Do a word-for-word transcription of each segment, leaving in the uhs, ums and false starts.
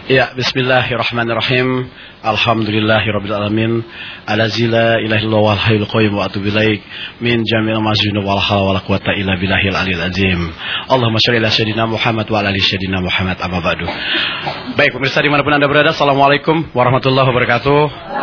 Ya, bismillahirrahmanirrahim. Alhamdulillahirabbil alamin. Allazi la ilaha illallah wal hayyul qayyum wa atubu ilaik min jami'il mazlumi wal hawla wala quwwata illa billahil aliyil azim. Allahumma shalli ala sayyidina Muhammad wa ala ali sayyidina Muhammad, amma ba'du. Baik pemirsa dimanapun Anda berada, assalamualaikum warahmatullahi wabarakatuh.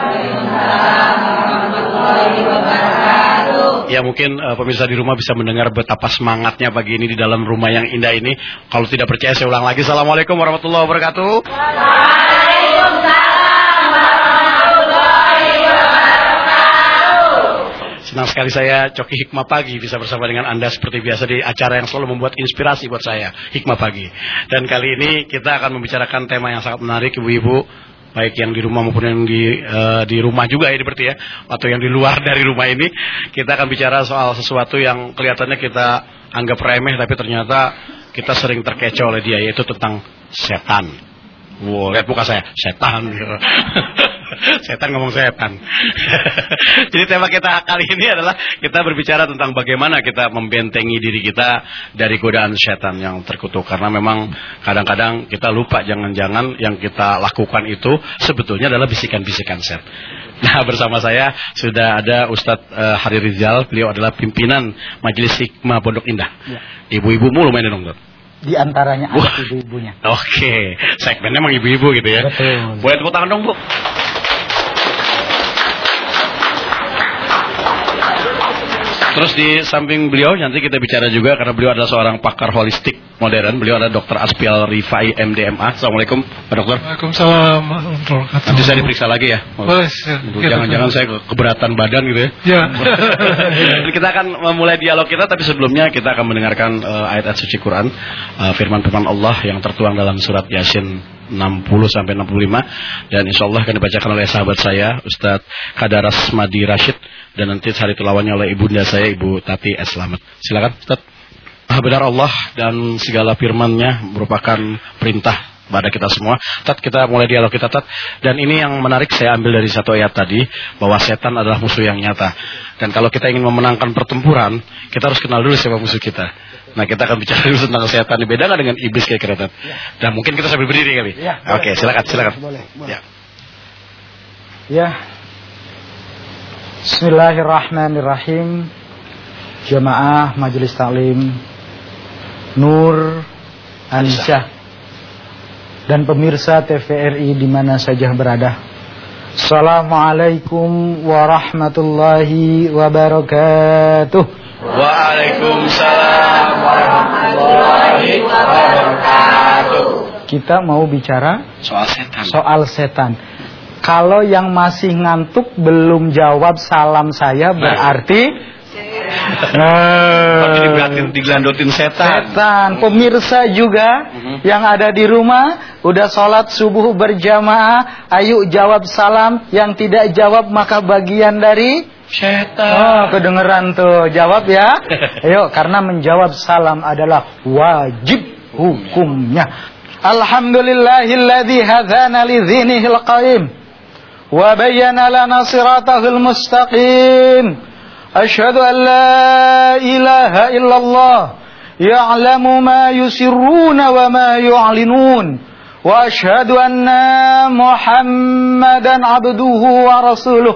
Ya mungkin uh, pemirsa di rumah bisa mendengar betapa semangatnya pagi ini di dalam rumah yang indah ini. Kalau tidak percaya saya ulang lagi. Assalamualaikum warahmatullahi wabarakatuh. Waalaikumsalam warahmatullahi wabarakatuh. Senang sekali saya Coki Hikmah Pagi bisa bersama dengan Anda seperti biasa di acara yang selalu membuat inspirasi buat saya, Hikmah Pagi. Dan kali ini kita akan membicarakan tema yang sangat menarik, ibu-ibu, baik yang di rumah maupun yang di uh, di rumah juga ya berarti ya, atau yang di luar dari rumah ini. Kita akan bicara soal sesuatu yang kelihatannya kita anggap remeh tapi ternyata kita sering terkecoh oleh dia, yaitu tentang setan. Wow, lihat muka saya, setan. Setan ngomong setan. Jadi tema kita kali ini adalah kita berbicara tentang bagaimana kita membentengi diri kita dari godaan setan yang terkutuk. Karena memang kadang-kadang kita lupa, jangan-jangan yang kita lakukan itu sebetulnya adalah bisikan-bisikan setan. Nah, bersama saya sudah ada Ustadz uh, Hari Rizal. Beliau adalah pimpinan Majelis Hikmah Pondok Indah. Ya. Ibu-ibu mulu main dong, Dok. Di antaranya ada ibu-ibunya. Oke, okay. Segmennya emang ibu-ibu gitu ya. Betul. Boleh tepuk tangan dong, Bu. Terus di samping beliau nanti kita bicara juga karena beliau adalah seorang pakar holistik modern. Beliau adalah Dokter Aspial Rifai M D M A. Assalamualaikum, Pak Dokter. Waalaikumsalam. Nanti saya diperiksa lagi ya. Boleh. Jangan-jangan saya keberatan badan gitu ya. Ya. Kita akan memulai dialog kita, tapi sebelumnya kita akan mendengarkan uh, ayat-ayat suci Quran, uh, firman-firman Allah yang tertuang dalam surat Yasin enam puluh sampai enam puluh lima, dan insyaallah akan dibacakan oleh sahabat saya Ustadz Kadaras Madi Rashid, dan nanti hari tilawannya oleh ibunda saya Ibu Tati S. Slamet. Silakan Ustadz. Benar Allah dan segala firman-Nya merupakan perintah pada kita semua. Tat, kita mulai dialog kita, Tat. Dan ini yang menarik saya ambil dari satu ayat tadi, bahwa setan adalah musuh yang nyata. Dan kalau kita ingin memenangkan pertempuran, kita harus kenal dulu siapa musuh kita. Nah, kita akan bicara dulu tentang setan. Beda nggak dengan iblis kayak kira-kira? Ya. Dan mungkin kita sambil berdiri kali. Ya, oke, silakan, silakan. Boleh, boleh. Ya. Ya. Bismillahirrahmanirrahim. Jamaah Majelis Taklim Nur Ansyah dan pemirsa T V R I di mana saja berada. Assalamualaikum warahmatullahi wabarakatuh. Waalaikumsalam warahmatullahi wabarakatuh. Kita mau bicara soal setan. Soal setan. Kalau yang masih ngantuk belum jawab salam saya berarti Berarti diberatin, digelandotin setan. Setan. Pemirsa juga uh-huh. yang ada di rumah udah sholat subuh berjamaah, ayo jawab salam. Yang tidak jawab maka bagian dari setan. Oh, kedengeran tuh. Jawab ya. Ayo, karena menjawab salam adalah wajib hukumnya. Alhamdulillahilladzi hadzana lidzinihil qayyim wa bayyana lana siratahul mustaqim. أشهد أن لا إله إلا الله يعلم ما يسرون وما يعلنون وأشهد أن محمدا عبده ورسوله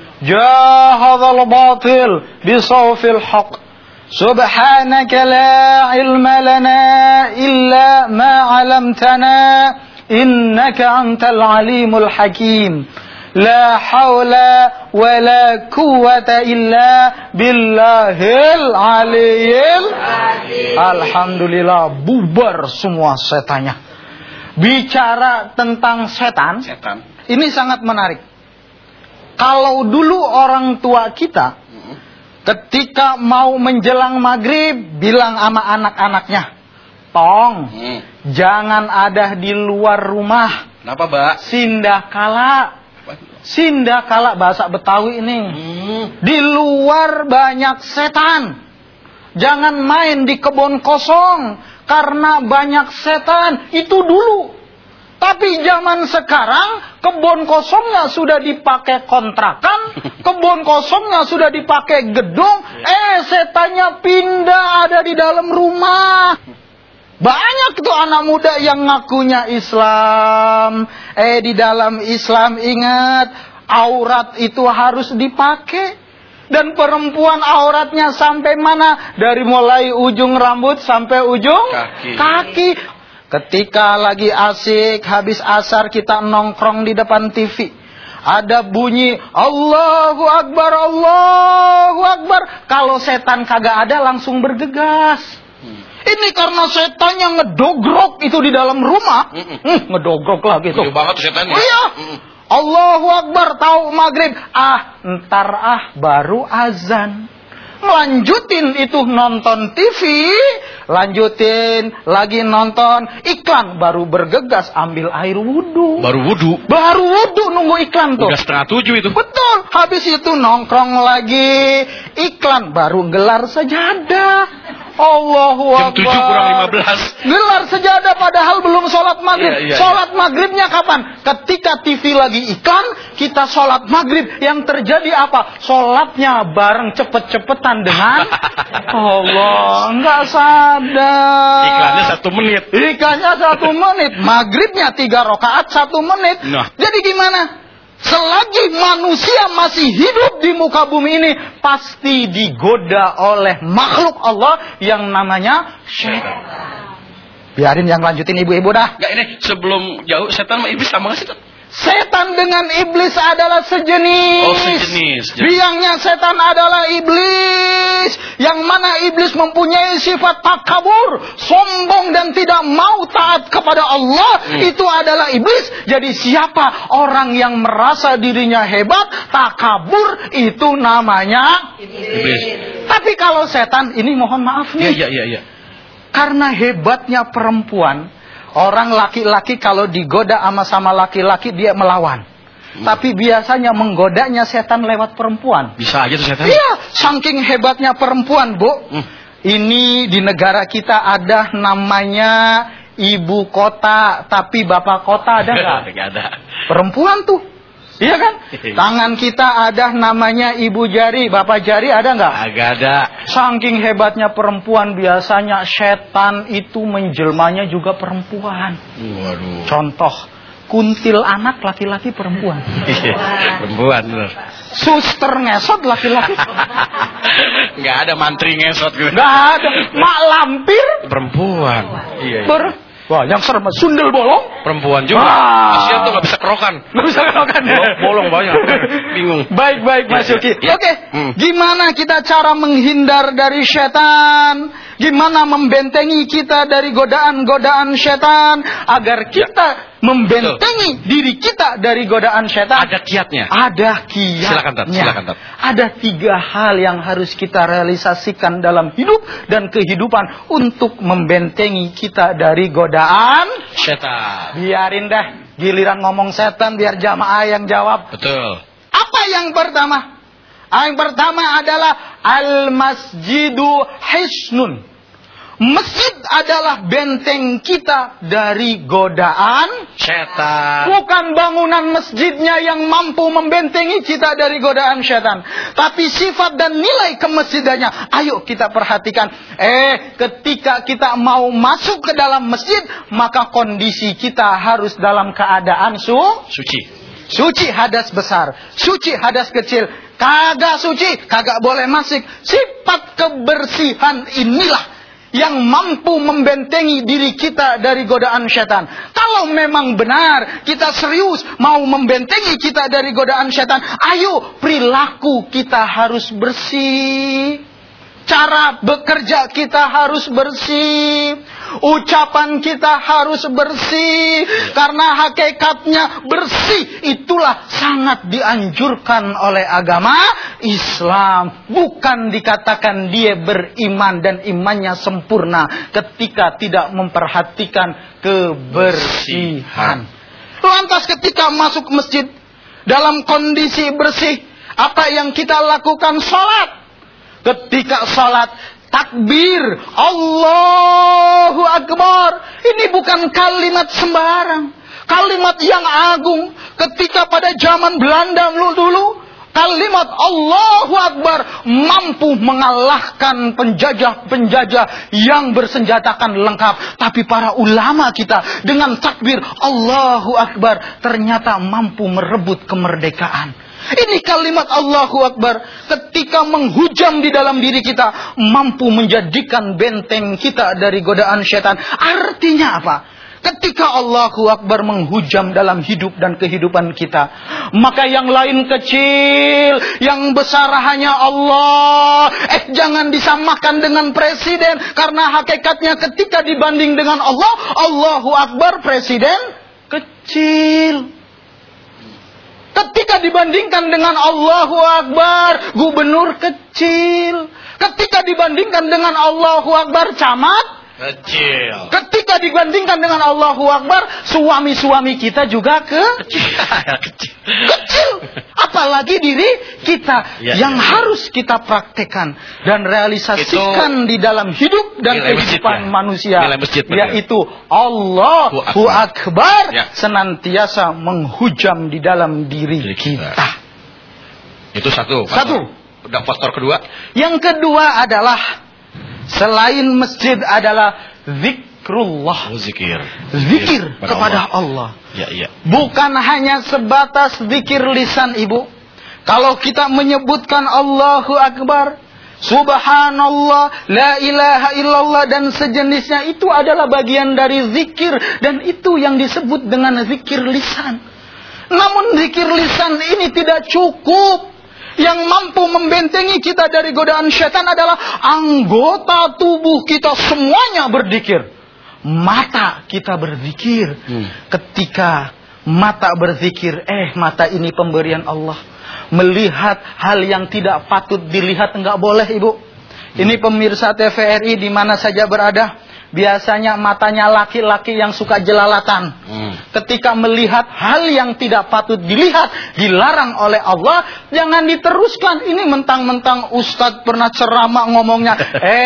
جاهد الباطل بصوف الحق سبحانك لا علم لنا إلا ما علمتنا إنك أنت العليم الحكيم La haula wa la quwwata illa billahil aliyil. Alhamdulillah, bubar semua setannya. Bicara tentang setan, setan, ini sangat menarik. Kalau dulu orang tua kita ketika mau menjelang maghrib bilang sama anak-anaknya, tong, hmm. jangan ada di luar rumah. Kenapa, Mbak? Sindah kala. Sindah kala bahasa Betawi ini. Hmm. Di luar banyak setan. Jangan main di kebun kosong karena banyak setan. Itu dulu. Tapi zaman sekarang kebun kosongnya sudah dipakai kontrakan, kebun kosongnya sudah dipakai gedung, eh setannya pindah ada di dalam rumah. Banyak tuh anak muda yang ngakunya Islam. Eh di dalam Islam ingat, aurat itu harus dipakai. Dan perempuan auratnya sampai mana? Dari mulai ujung rambut sampai ujung kaki. kaki. Ketika lagi asik, habis asar kita nongkrong di depan T V. Ada bunyi Allahu Akbar, Allahu Akbar. Kalau setan kagak ada langsung bergegas. Hmm. Ini karena setannya ngedogrok itu di dalam rumah. Hmm, hmm ngedogrok lah gitu. Gede banget setannya. Oh iya. Hmm. Allahu Akbar, tahu maghrib. Ah, ntar ah baru azan. Lanjutin itu nonton T V, lanjutin lagi nonton iklan, baru bergegas ambil air wudhu. Baru wudhu? Baru wudhu nunggu iklan tuh. Udah setengah tujuh itu. Betul. Habis itu nongkrong lagi, iklan, baru gelar sajadah. Allahu Akbar. Jam tujuh kurang lima belas. Gelar sejadah padahal belum sholat maghrib. Iya, iya, sholat iya. Maghribnya kapan? Ketika T V lagi iklan, kita sholat maghrib. Yang terjadi apa? Sholatnya bareng cepet-cepetan dengan Allah. Nggak sadar. Iklannya satu menit. Iklannya satu menit. Maghribnya tiga rakaat satu menit. Nah. Jadi gimana? Selagi manusia masih hidup di muka bumi ini, pasti digoda oleh makhluk Allah yang namanya setan. Biarin yang lanjutin ibu-ibu dah. Gak, ini sebelum jauh, setan sama iblis sama gak sih? Setan dengan iblis adalah sejenis. Oh, sejenis. Biangnya setan adalah iblis. Yang mana iblis mempunyai sifat takabur, sombong dan tidak mau taat kepada Allah. Hmm. Itu adalah iblis. Jadi siapa orang yang merasa dirinya hebat, takabur, itu namanya iblis. Tapi kalau setan, ini mohon maaf nih. Iya, iya, iya. Karena hebatnya perempuan, orang laki-laki kalau digoda sama sama laki-laki dia melawan. Hmm. Tapi biasanya menggodanya setan lewat perempuan. Bisa aja tuh setan. Iya, saking hebatnya perempuan, Bu. Hmm. Ini di negara kita ada namanya ibu kota, tapi bapak kota ada nggak? Nggak ada. Perempuan tuh. Iya kan? Tangan kita ada namanya ibu jari, bapak jari ada nggak? Agak ada. Saking hebatnya perempuan, biasanya setan itu menjelmanya juga perempuan. Waduh. Contoh, kuntil anak laki-laki perempuan. Perempuan bener. Suster ngesot laki-laki. Nggak ada mantri ngesot gitu. Nggak ada. Mak lampir perempuan. Iya. iya. Ber Wah, yang serem, sundel bolong? Perempuan juga. Ah. Kasihan tuh gak bisa kerokan. Gak bisa kerokan ya? Bolong banyak. Bingung. Baik-baik Mas Yuki. Ya, ya. Oke, hmm. gimana kita cara menghindar dari setan? Gimana membentengi kita dari godaan-godaan setan? Agar kita ya. membentengi Betul. diri kita dari godaan setan. Ada kiatnya. Ada kiatnya. Silakan, Tat. Silakan, Tat. Ada tiga hal yang harus kita realisasikan dalam hidup dan kehidupan untuk membentengi kita dari godaan setan. Biarin dah, giliran ngomong setan biar jamaah yang jawab. Betul. Apa yang pertama? Yang pertama adalah al-masjidu hisnun. Masjid adalah benteng kita dari godaan setan. Bukan bangunan masjidnya yang mampu membentengi kita dari godaan setan, tapi sifat dan nilai kemasjidannya. Ayo kita perhatikan. Eh, ketika kita mau masuk ke dalam masjid, maka kondisi kita harus dalam keadaan su suci. Suci hadas besar, suci hadas kecil. Kagak suci, kagak boleh masuk. Sifat kebersihan inilah yang mampu membentengi diri kita dari godaan setan. Kalau memang benar kita serius mau membentengi kita dari godaan setan, ayo perilaku kita harus bersih. Cara bekerja kita harus bersih. Ucapan kita harus bersih. Karena hakikatnya bersih itulah sangat dianjurkan oleh agama Islam. Bukan dikatakan dia beriman dan imannya sempurna ketika tidak memperhatikan kebersihan. Lantas ketika masuk masjid dalam kondisi bersih, apa yang kita lakukan? Salat. Ketika salat, takbir, Allahu Akbar. Ini bukan kalimat sembarang, kalimat yang agung. Ketika pada zaman Belanda dulu, kalimat Allahu Akbar mampu mengalahkan penjajah-penjajah yang bersenjatakan lengkap. Tapi para ulama kita dengan takbir Allahu Akbar ternyata mampu merebut kemerdekaan. Ini kalimat Allahu Akbar ketika menghujam di dalam diri kita mampu menjadikan benteng kita dari godaan setan. Artinya apa? Ketika Allahu Akbar menghujam dalam hidup dan kehidupan kita, maka yang lain kecil, yang besar hanya Allah. Eh, jangan disamakan dengan presiden, karena hakikatnya ketika dibanding dengan Allah, Allahu Akbar presiden kecil. Ketika dibandingkan dengan Allahu Akbar, gubernur kecil. Ketika dibandingkan dengan Allahu Akbar, camat kecil. Ketika dibandingkan dengan Allahu Akbar, suami-suami kita juga ke kecil. Kecil. Apalagi diri kita ya, yang ya, ya. harus kita praktekkan dan realisasikan itu di dalam hidup dan kehidupan ya. manusia. Masjid, yaitu Allahu Akbar ya. senantiasa menghujam di dalam diri, diri kita. kita. Itu satu. Satu. Udah faktor kedua. Yang kedua adalah selain masjid adalah zikrullah. Oh, zikir. Zikir Pada kepada Allah. Allah. Ya, ya. Bukan hanya sebatas zikir lisan, Ibu. Kalau kita menyebutkan Allahu Akbar, Subhanallah, La ilaha illallah dan sejenisnya, itu adalah bagian dari zikir. Dan itu yang disebut dengan zikir lisan. Namun zikir lisan ini tidak cukup. Yang mampu membentengi kita dari godaan syaitan adalah anggota tubuh kita semuanya berzikir. Mata kita berzikir. Hmm. Ketika mata berzikir, eh mata ini pemberian Allah. Melihat hal yang tidak patut dilihat enggak boleh, Ibu. Hmm. Ini pemirsa T V R I di mana saja berada. Biasanya matanya laki-laki yang suka jelalatan. Hmm. Ketika melihat hal yang tidak patut dilihat, dilarang oleh Allah, jangan diteruskan. Ini mentang-mentang Ustadz pernah ceramah ngomongnya,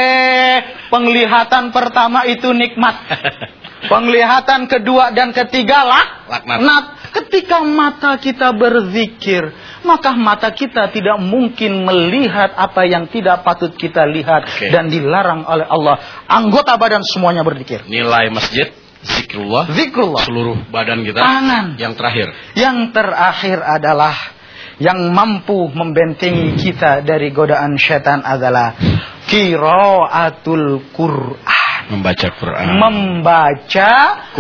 eh penglihatan pertama itu nikmat. Penglihatan kedua dan ketiga lah, laknat. Ketika mata kita berzikir, maka mata kita tidak mungkin melihat apa yang tidak patut kita lihat. Okay. Dan dilarang oleh Allah. Anggota badan semuanya berzikir. Nilai masjid, zikrullah. Zikrullah. Seluruh badan kita. Tangan. Yang terakhir. Yang terakhir adalah yang mampu membentengi kita dari godaan syaitan adalah qiraatul Qur'an. Membaca Quran. Membaca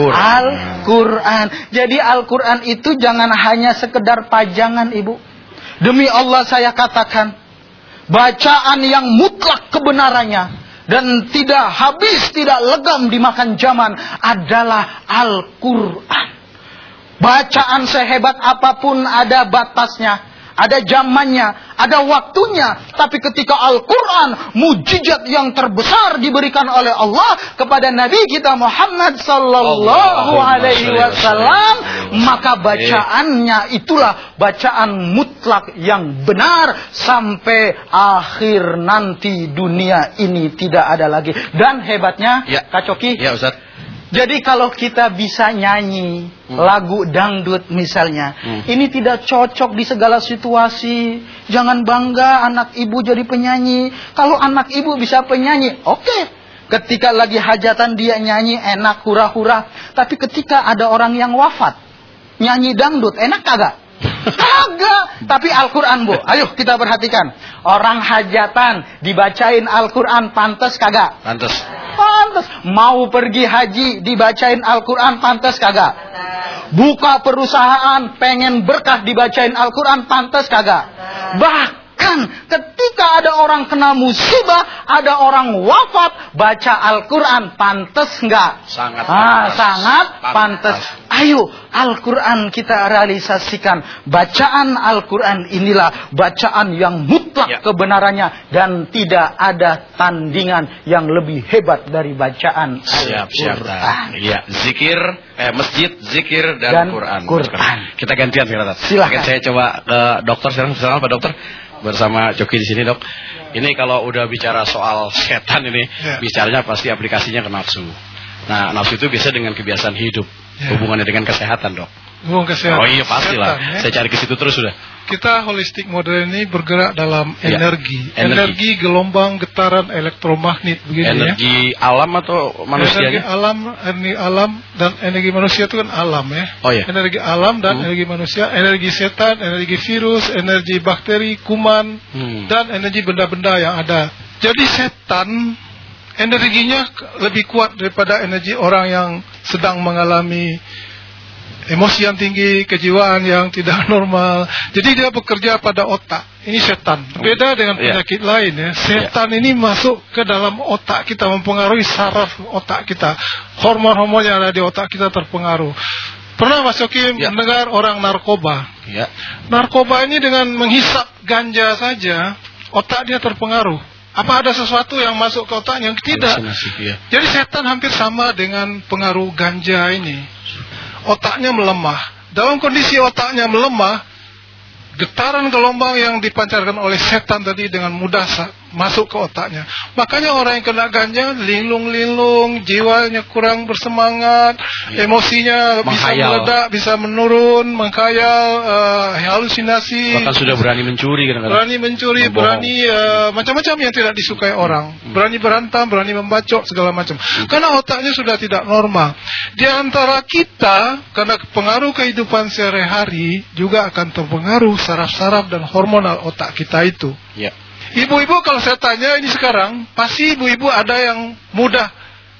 Al-Quran. Jadi Al-Quran itu jangan hanya sekedar pajangan, Ibu. Demi Allah saya katakan, bacaan yang mutlak kebenarannya dan tidak habis, tidak legam dimakan zaman adalah Al-Quran. Bacaan sehebat apapun ada batasnya. Ada zamannya, ada waktunya. Tapi ketika Al-Quran, mujizat yang terbesar diberikan oleh Allah kepada Nabi kita Muhammad Sallallahu Alaihi Wasallam, maka bacaannya itulah bacaan mutlak yang benar sampai akhir nanti dunia ini tidak ada lagi. Dan hebatnya, ya. Kak Coki, ya, Ustaz. Jadi kalau kita bisa nyanyi hmm. lagu dangdut misalnya, hmm. ini tidak cocok di segala situasi. Jangan bangga anak ibu jadi penyanyi. Kalau anak ibu bisa penyanyi, oke. Okay. Ketika lagi hajatan dia nyanyi enak, hura-hura. Tapi ketika ada orang yang wafat, nyanyi dangdut, enak kagak? Kagak. Tapi Al-Quran, Bu, ayo kita perhatikan. Orang hajatan dibacain Al-Quran, pantas kagak? Pantas. Pantas. Mau pergi haji dibacain Al-Quran, pantas kagak? Buka perusahaan pengen berkah dibacain Al-Quran, pantas kagak? Bahkan ketika ada orang kena musibah, ada orang wafat, baca Al-Quran, pantas enggak? Sangat ah, pantas. Sangat pantas. Ayo Al-Quran kita realisasikan. Bacaan Al-Quran inilah bacaan yang mutlak ya. kebenarannya. Dan tidak ada tandingan yang lebih hebat dari bacaan Al-Quran. Ya, zikir, eh, masjid, zikir, dan, dan Quran. Quran. Kita gantian sekarang. Silakan. Saya coba ke dokter sekarang. Sekarang Pak Dokter. Bersama Coki di sini, Dok. Ini kalau udah bicara soal setan ini, ya. bicaranya pasti aplikasinya ke nafsu. Nah, nafsu itu biasa dengan kebiasaan hidup. Ya. Hubungannya dengan kesehatan, Dok. hubungan kesehatan. Oh iya pastilah. Setan, ya. Saya cari ke situ terus sudah. Kita holistik modern ini bergerak dalam Ya. energi. Energi. energi, gelombang, getaran elektromagnet begini ya. Energi alam atau Energi manusianya? alam, energi alam dan energi manusia itu kan alam ya. Oh iya. Energi alam dan Hmm. energi manusia, energi setan, energi virus, energi bakteri, kuman, Hmm. dan energi benda-benda yang ada. Jadi setan energinya lebih kuat daripada energi orang yang sedang mengalami emosi yang tinggi, kejiwaan yang tidak normal. Jadi dia bekerja pada otak. Ini setan. Beda dengan Iya. penyakit lain ya. Setan ini masuk ke dalam otak kita, mempengaruhi saraf otak kita. Hormon-hormon yang ada di otak kita terpengaruh. Pernah Mas Yoki Ya. mendengar orang narkoba? Ya. Narkoba ini dengan menghisap ganja saja, otak dia terpengaruh. Apa ada sesuatu yang masuk ke otaknya? Tidak. Halusinasi, ya. Jadi setan hampir sama dengan pengaruh ganja ini. Otaknya melemah. Dalam kondisi otaknya melemah, getaran gelombang yang dipancarkan oleh setan tadi dengan mudah sa- masuk ke otaknya. Makanya orang yang kena ganja linglung-linglung, jiwanya kurang bersemangat, Ya. emosinya bisa Menghayal. meledak, bisa menurun, menghayal, uh, halusinasi. Bahkan sudah berani mencuri kadang-kadang. Berani mencuri, Membohong. berani uh, macam-macam yang tidak disukai orang. Berani berantam, berani membacok, segala macam. Karena otaknya sudah tidak normal. Di antara kita, karena pengaruh kehidupan sehari-hari, juga akan terpengaruh saraf-saraf dan hormonal otak kita itu. Ya. Ibu-ibu kalau saya tanya ini sekarang, pasti ibu-ibu ada yang mudah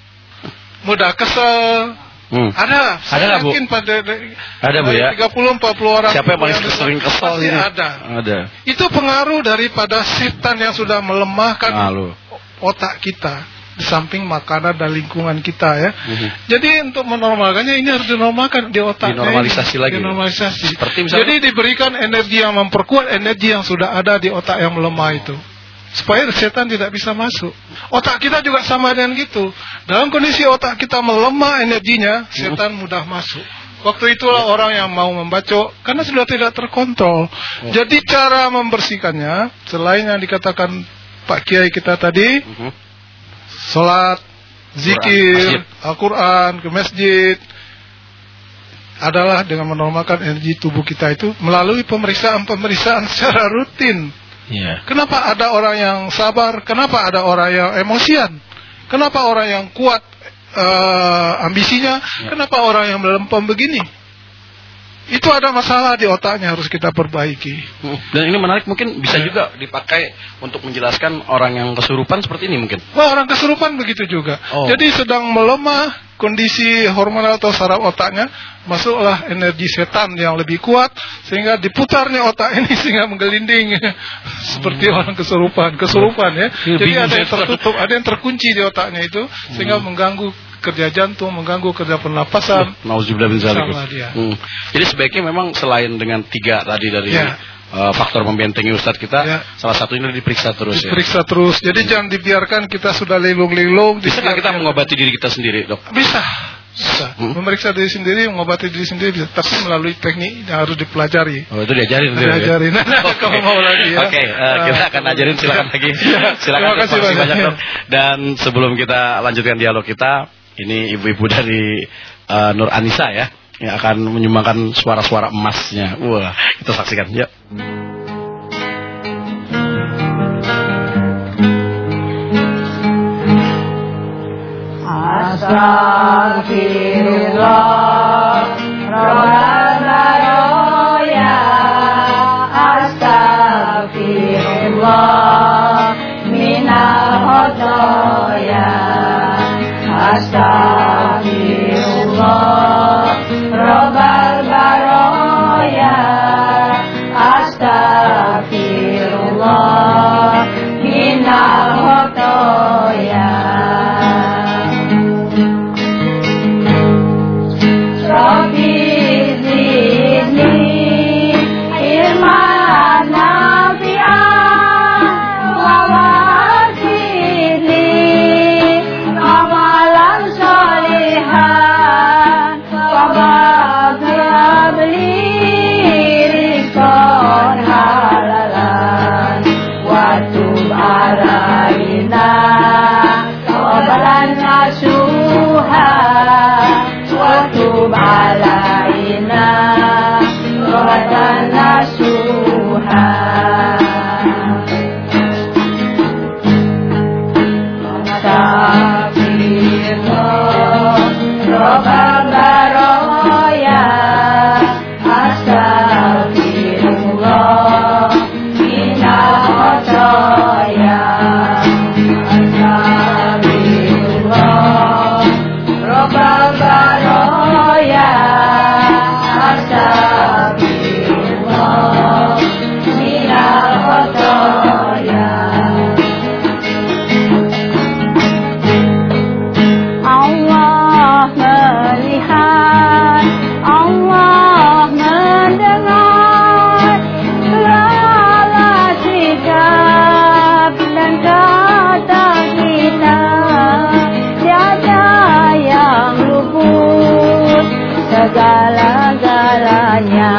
mudah kesel. Hmm. Ada, Ada saya nggak, Bu? yakin pada Ada, Bu, ya? tiga puluh sampai empat puluh orang. Siapa yang paling ibu sering kesal pasti ini? ada. Ada. Itu pengaruh daripada setan yang sudah melemahkan Lalu. otak kita. Di samping makanan dan lingkungan kita ya. Mhm. Jadi untuk menormalkannya ini harus dinormalkan di otak. Dinormalisasi lagi. Dinormalisasi. Seperti misalnya- Jadi diberikan energi yang memperkuat energi yang sudah ada di otak yang melemah itu. Supaya setan tidak bisa masuk. Otak kita juga sama dengan gitu. Dalam kondisi otak kita melemah energinya, setan mudah masuk. Waktu itulah orang yang mau membacok karena sudah tidak terkontrol. Jadi cara membersihkannya, selain yang dikatakan Pak Kiai kita tadi, Mhm. sholat, zikir, Masjid. Al-Quran, ke masjid, adalah dengan menormalkan energi tubuh kita itu melalui pemeriksaan-pemeriksaan secara rutin. Iya. Kenapa ada orang yang sabar? Kenapa ada orang yang emosian? Kenapa orang yang kuat uh, ambisinya? Ya. Kenapa orang yang melempem begini? Itu ada masalah di otaknya, harus kita perbaiki. Hmm. Dan ini menarik, mungkin bisa juga dipakai untuk menjelaskan orang yang kesurupan seperti ini mungkin. Wah, orang kesurupan begitu juga. Oh. Jadi sedang melemah kondisi hormonal atau saraf otaknya, masuklah energi setan yang lebih kuat sehingga diputarnya otak ini sehingga menggelinding seperti Hmm. orang kesurupan, kesurupan ya. Ya, Jadi bingung ada yang saya. tertutup, ada yang terkunci di otaknya itu sehingga mengganggu kerja jantung, mengganggu kerja pernapasan. Nauzubillah min dzalik. Sama dia. Hmm. Jadi sebaiknya memang selain dengan tiga tadi dari Ya. uh, faktor membentengi Ustadz kita, Ya. salah satunya diperiksa terus ya. Diperiksa terus. Jadi jangan dibiarkan kita sudah linglung-linglung. Bisa nggak kita dibiarkan- mengobati diri kita sendiri, Dok? Bisa, bisa. Hmm. Memeriksa diri sendiri, mengobati diri sendiri bisa. Tapi melalui teknik yang harus dipelajari. Oh, itu diajarin nanti, Diajarin. ya? Nah, kalau mau lagi ya. Oke, uh, kita akan ajarin, silakan lagi. Ya, Silakan, terima kasih Dok. Makasih banyak. banyak, Dok. Dan sebelum kita lanjutkan dialog kita, ini ibu-ibu dari uh, Nur Anissa ya, yang akan menyumbangkan suara-suara emasnya. Wah, kita saksikan. Yuk. Astagfirullah, Rabbana ya, Astagfirullah, minal khotoya, Astagfirullah, Rabbal baroya, Astagfirullah, minal khotoya. Rabbi zidni ilman nafi'an wa wazidni amalan salihah. Astagfirullah Rabbal Baroya Astagfirullah Minal khotoya Allah melihat, Allah mendengar segala sikap dan kata kita. Tiada yang luput segala-galanya.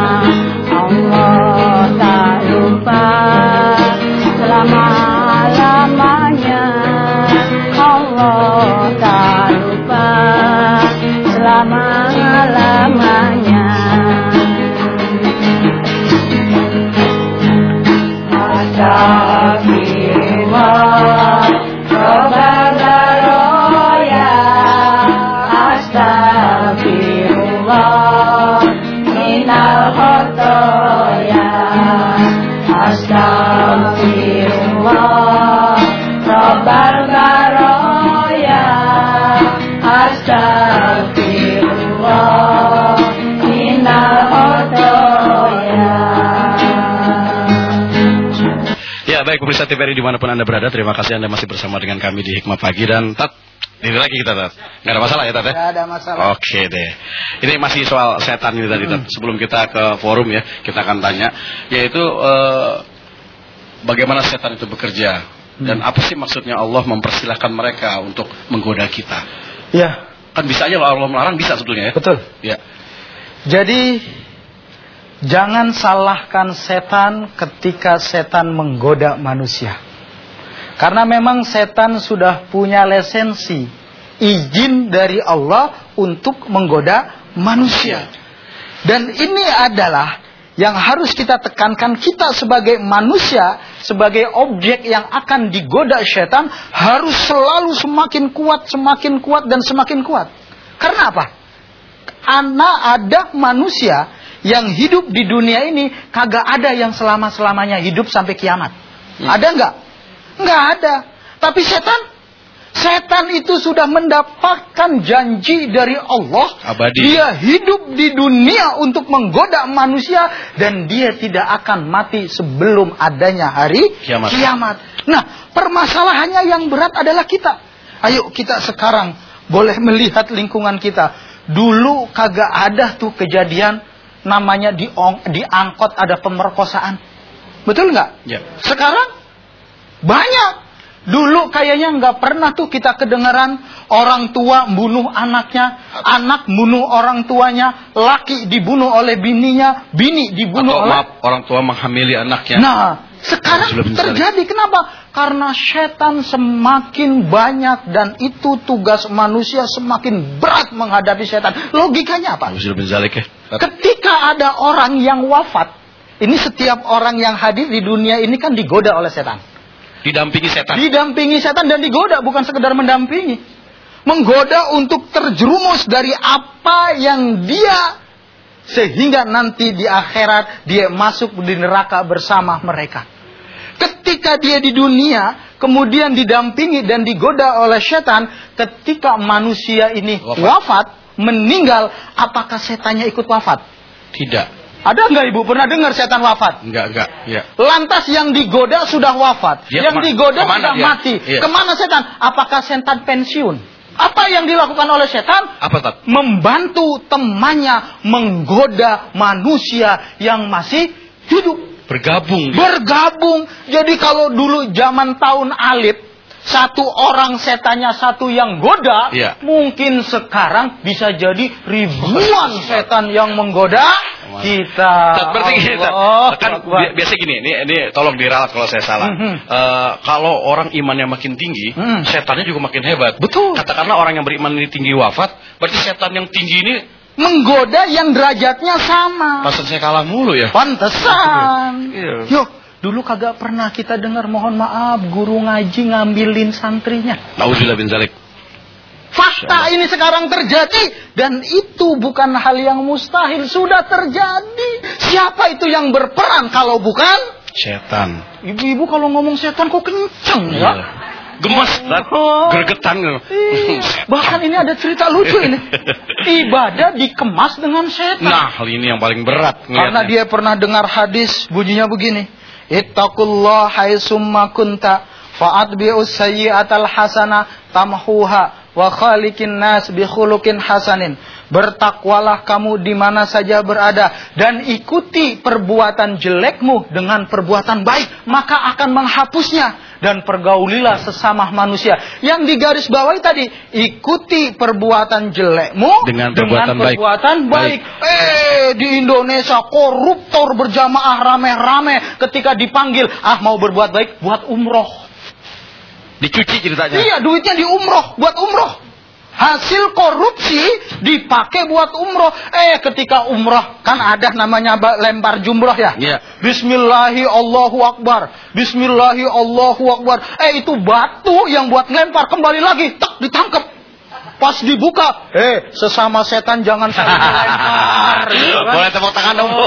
Allah tak lupa selama-lamanya. Allah tak lupa selama-lamanya. Astagfirullah Rabbal Baroya Astagfirullah Minal khotoya Astagfirullah Rabbal Baroya Astagfirullah Minal khotoya. Ya, baik pemirsa T V R I dimanapun Anda berada, terima kasih Anda masih bersama dengan kami di Hikmah Pagi. Dan Tat, ini lagi kita Tat, nggak ada masalah ya Tat ya? Nggak ada masalah. Oke deh, ini masih soal setan ini tadi Tat. Sebelum kita ke forum ya, kita akan tanya, yaitu eh, bagaimana setan itu bekerja dan apa sih maksudnya Allah mempersilahkan mereka untuk menggoda kita? Ya, Kan bisa aja Allah melarang, bisa sebetulnya ya. betul. Ya, Jadi jangan salahkan setan ketika setan menggoda manusia. Karena memang setan sudah punya lisensi, izin dari Allah untuk menggoda manusia. Dan ini adalah yang harus kita tekankan, kita sebagai manusia, sebagai objek yang akan digoda setan, harus selalu semakin kuat, semakin kuat, dan semakin kuat. Karena apa? Karena ada manusia yang hidup di dunia ini, kagak ada yang selama-selamanya hidup sampai kiamat. Hmm. Ada nggak? Nggak ada. Tapi setan, setan itu sudah mendapatkan janji dari Allah. Abadi. Dia hidup di dunia untuk menggoda manusia dan dia tidak akan mati sebelum adanya hari Kiamat. kiamat. Nah, permasalahannya yang berat adalah kita. Ayo kita sekarang boleh melihat lingkungan kita. Dulu kagak ada tuh kejadian namanya di, di angkot ada pemerkosaan. Betul nggak? ya. Sekarang banyak. Dulu kayaknya nggak pernah tuh kita kedengaran orang tua bunuh anaknya, anak bunuh orang tuanya, laki dibunuh oleh bininya, bini dibunuh Atau oleh... maaf, orang tua menghamili anaknya. Nah, sekarang Sudah bisa. terjadi. Kenapa? Karena setan semakin banyak dan itu tugas manusia semakin berat menghadapi setan. Logikanya apa? Sudah benzalik ya. Ketika ada orang yang wafat, ini setiap orang yang hadir di dunia ini kan digoda oleh setan. Didampingi setan. Didampingi setan dan digoda, bukan sekedar mendampingi. Menggoda untuk terjerumus dari apa yang dia, sehingga nanti di akhirat dia masuk di neraka bersama mereka. Ketika dia di dunia, kemudian didampingi dan digoda oleh setan, ketika manusia ini Wafat. wafat, meninggal, apakah setannya ikut wafat? Tidak. Ada nggak ibu pernah dengar setan wafat? Enggak, enggak. Ya. Lantas yang digoda sudah wafat, Dia yang kema- digoda kemana sudah dia? mati. Iya. Kemana setan? Apakah setan pensiun? Apa yang dilakukan oleh setan? Apa Tat? Membantu temannya menggoda manusia yang masih hidup. Bergabung. Bergabung. Jadi kalau dulu zaman tahun alif, satu orang setannya satu yang goda, Iya. mungkin sekarang bisa jadi ribuan setan yang menggoda kita. Tat, berarti gini, Tat. Allah Kan Akbar. bi- biasa gini, ini ini tolong diralat kalau saya salah. Mhm. Eh, kalau orang imannya makin tinggi, Mhm. setannya juga makin hebat. Betul. Katakanlah orang yang beriman ini tinggi wafat, berarti setan yang tinggi ini Menggoda yang derajatnya sama. pasan saya kalah mulu ya. Pantesan. Iya. Yuk, dulu kagak pernah kita dengar, mohon maaf, guru ngaji ngambilin santrinya. Nauzubillah bin zalik. Fakta ini sekarang terjadi dan itu bukan hal yang mustahil, sudah terjadi. Siapa itu yang berperan kalau bukan Setan. ibu-ibu? Kalau ngomong setan kok kenceng ya? Iya. Gemes, Oh. gregetan. Ih, bahkan ini ada cerita lucu ini. Ibadah dikemas dengan setan. Nah, hal ini yang paling berat. Karena ngelihatnya. dia pernah dengar hadis bunyinya begini. Ittaqullah haitsumma kunta fa'atbi'us sayyi'atal hasana tamhuha wa khaliqin nas bi khuluqin hasanin. Bertakwalah kamu di mana saja berada dan ikuti perbuatan jelekmu dengan perbuatan baik, maka akan menghapusnya. Dan pergaulilah sesama manusia. Yang digarisbawahi tadi, ikuti perbuatan jelekmu Dengan perbuatan baik. perbuatan baik. Eh, di Indonesia koruptor berjamaah rame-rame ketika dipanggil, ah mau berbuat baik, buat umroh. Dicuci ceritanya. Iya, duitnya di umroh, buat umroh. Hasil korupsi dipakai buat umroh. Eh, ketika umroh kan ada namanya lempar jumroh ya. Iya. Bismillahi Allahu Akbar. Bismillahi Allahu Akbar. Eh, itu batu yang buat lempar kembali lagi, tak ditangkap. Pas dibuka, eh sesama setan jangan saling melempar. Gitu kan? Boleh tepuk tangan dong.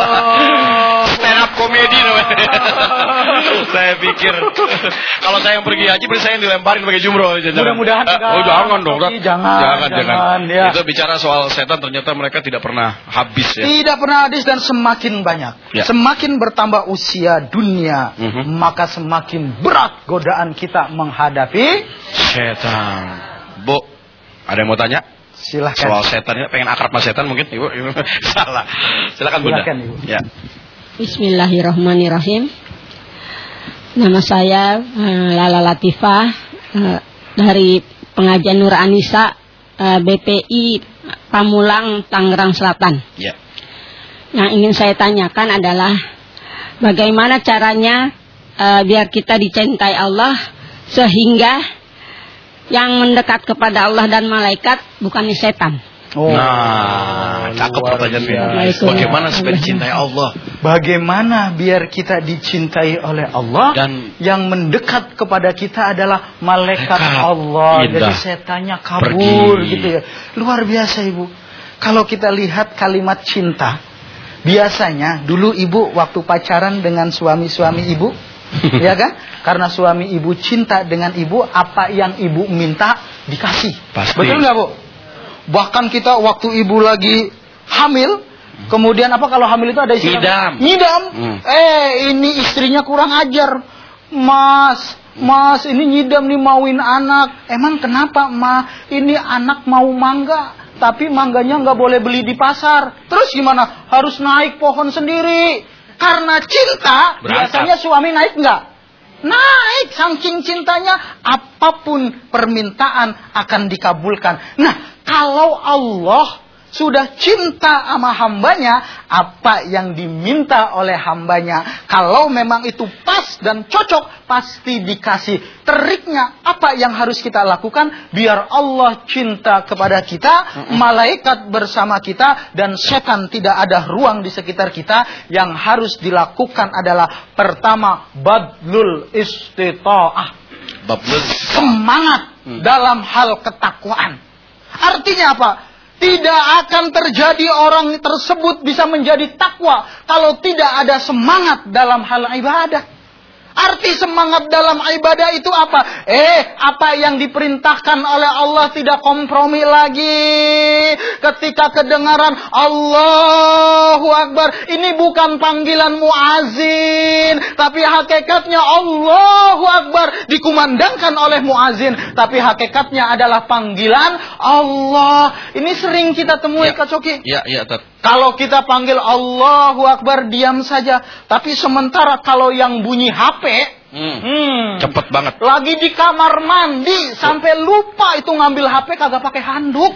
Stand up comedy namanya. Saya pikir kalau saya yang pergi haji berarti saya yang dilemparin pakai jumroh. Mudah-mudahan enggak. Oh jangan dong. Tapi jangan, jangan, jangan. jangan, ya. Itu bicara soal setan ternyata mereka tidak pernah habis ya. Tidak pernah habis dan semakin banyak. Ya. Semakin bertambah usia dunia, Mhm. maka semakin berat godaan kita menghadapi Setan. Bu, ada yang mau tanya? silahkan. Soal setan ya, pengen akrab sama setan mungkin Ibu? Ibu. Salah. Silakan Bunda. Silakan, Ibu. Ya. Bismillahirrahmanirrahim. Nama saya uh, Lala Latifah uh, dari pengajian Nur Anisa uh, B P I Pamulang Tangerang Selatan. Ya. Yang ingin saya tanyakan adalah bagaimana caranya uh, biar kita dicintai Allah sehingga yang mendekat kepada Allah dan malaikat bukannya setan. Oh, Nah, cakep luar pertanyaannya. biasa. Bagaimana supaya dicintai Allah? Bagaimana biar kita dicintai oleh Allah Dan yang mendekat kepada kita adalah malaikat Malaikat. Allah. Indah. Jadi setannya kabur Pergi. gitu ya. Luar biasa Ibu. Kalau kita lihat kalimat cinta, biasanya dulu Ibu waktu pacaran dengan suami-suami Ibu, ya kan? Karena suami Ibu cinta dengan Ibu, apa yang Ibu minta dikasih. Pasti. Betul nggak Bu? Bahkan kita waktu Ibu lagi hamil, kemudian apa kalau hamil itu ada istilah? Ngidam. Ngidam. Hmm. Eh, ini istrinya kurang ajar. Mas, Mas ini ngidam nih mauin anak. Emang kenapa, Ma? Ini anak mau mangga, tapi mangganya nggak boleh beli di pasar. Terus gimana? Harus naik pohon sendiri. Karena cinta, Berangkat. biasanya suami naik nggak? Naik, saking cintanya apapun permintaan akan dikabulkan. Nah, kalau Allah sudah cinta sama hambanya, apa yang diminta oleh hambanya, kalau memang itu pas dan cocok, pasti dikasih. Triknya apa yang harus kita lakukan biar Allah cinta kepada kita, malaikat bersama kita, dan setan tidak ada ruang di sekitar kita. Yang harus dilakukan adalah pertama, badlul istita'ah, Bablus. semangat dalam hal ketakwaan. Artinya apa? Tidak akan terjadi orang tersebut bisa menjadi takwa kalau tidak ada semangat dalam hal ibadah. Arti semangat dalam ibadah itu apa? Eh, apa yang diperintahkan oleh Allah tidak kompromi lagi. Ketika kedengaran Allahu Akbar, ini bukan panggilan muazin, tapi hakikatnya Allahu Akbar dikumandangkan oleh muazin, tapi hakikatnya adalah panggilan Allah. Ini sering kita temui, Ya. Kak Coki. Ya, ya, Tat. Kalau kita panggil Allahu Akbar, diam saja. Tapi sementara kalau yang bunyi H P, Hmm. hmm, Cepet banget. lagi di kamar mandi, sampai lupa itu ngambil H P kagak pakai handuk.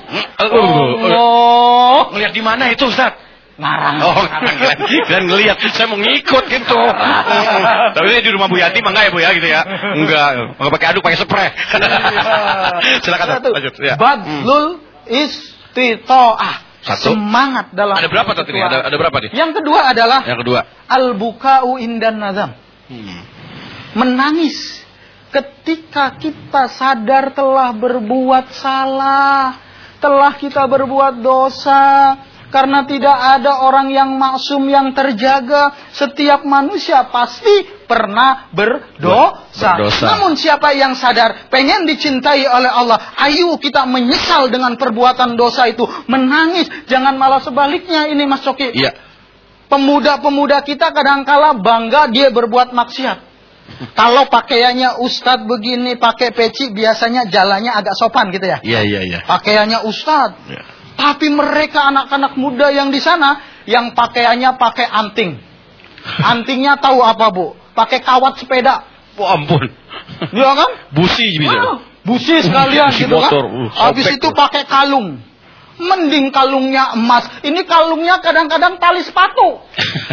Allah. Ngeliat di mana itu, Ustaz? Ngarang. Oh, dan ngelihat, saya mau ngikut gitu. Tapi ini di rumah Bu Yati mah enggak ya Bu ya gitu ya? Enggak, enggak pakai aduk, pakai spray. Silakan Tat, Satu. lanjut ya. Badlul istita'ah. Satu. Semangat dalam Ada berapa Tat ini? Ada ada berapa nih? Yang kedua adalah Yang kedua. al-buka'u indan nazam. Hmm. Menangis ketika kita sadar telah berbuat salah, telah kita berbuat dosa, Karena tidak ada orang yang maksum yang terjaga. Setiap manusia pasti pernah berdosa. Berdosa. Namun siapa yang sadar pengen dicintai oleh Allah, ayo kita menyesal dengan perbuatan dosa itu, menangis. Jangan malah sebaliknya ini Mas Coki. Iya. Pemuda-pemuda kita kadangkala bangga dia berbuat maksiat. Kalau pakaiannya ustadz begini, pakai peci, biasanya jalannya agak sopan gitu ya. Iya, iya, iya. Pakaiannya ustadz. Ya. Tapi mereka anak-anak muda yang di sana, yang pakaiannya pakai anting. Antingnya tahu apa, Bu? Pakai kawat sepeda. Oh ampun. Iya kan? Busi bisa. Wah, busi sekalian Busi gitu kan. motor, uh, Habis sobek itu tuh. pakai kalung. Mending kalungnya emas. Ini kalungnya kadang-kadang tali sepatu.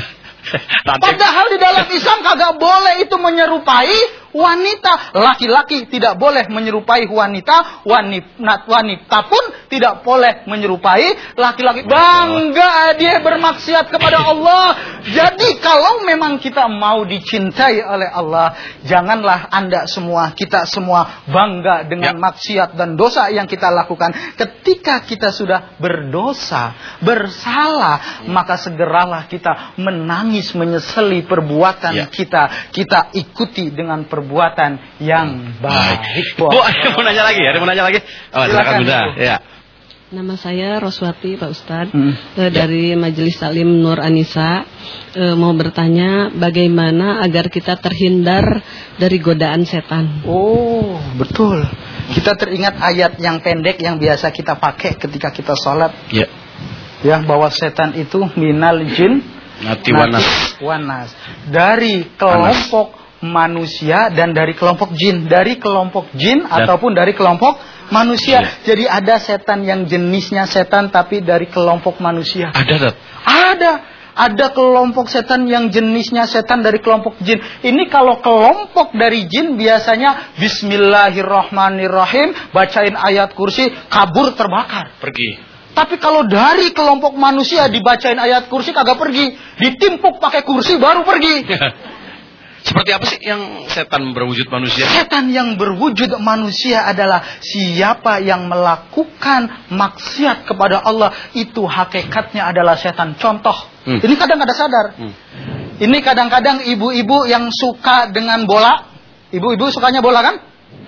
Nanti Padahal di dalam Islam kagak boleh itu menyerupai wanita. Laki-laki tidak boleh menyerupai wanita. Wanita, wanita pun tidak boleh menyerupai laki-laki. Bangga dia bermaksiat kepada Allah. Jadi kalau memang kita mau dicintai oleh Allah, janganlah Anda semua, kita semua bangga dengan Ya. maksiat dan dosa yang kita lakukan. Ketika kita sudah berdosa, bersalah, maka segeralah kita menangis, menyesali perbuatan Ya. kita. Kita ikuti dengan perbuatan yang baik. Bu, ada mau nanya lagi? Ada mau nanya lagi? Oh, silakan Silakan, Bunda. Bu. Ya. Nama saya Roswati, Pak Ustadz, Hmm. eh, dari Majelis Taklim Nur Anisa. Eh, mau bertanya bagaimana agar kita terhindar dari godaan setan. Oh, betul. Kita teringat ayat yang pendek yang biasa kita pakai ketika kita sholat. Ya. Ya, bahwa setan itu minal jin Nati wanas. wanas. Dari kelompok manusia dan dari kelompok jin. Dari kelompok jin Dan- ataupun dari kelompok manusia. Iya. Jadi ada setan yang jenisnya setan tapi dari kelompok manusia. Ada, Dad. Ada. Ada kelompok setan yang jenisnya setan dari kelompok jin. Ini kalau kelompok dari jin biasanya Bismillahirrahmanirrahim, bacain ayat kursi, kabur terbakar. Pergi. Tapi kalau dari kelompok manusia dibacain ayat kursi kagak pergi, ditimpuk pakai kursi baru pergi. Seperti apa sih yang setan berwujud manusia? Setan yang berwujud manusia adalah siapa yang melakukan maksiat kepada Allah, itu hakikatnya adalah setan. Contoh, Hmm. ini kadang ada sadar. Hmm. Ini kadang-kadang ibu-ibu yang suka dengan bola. Ibu-ibu sukanya bola kan?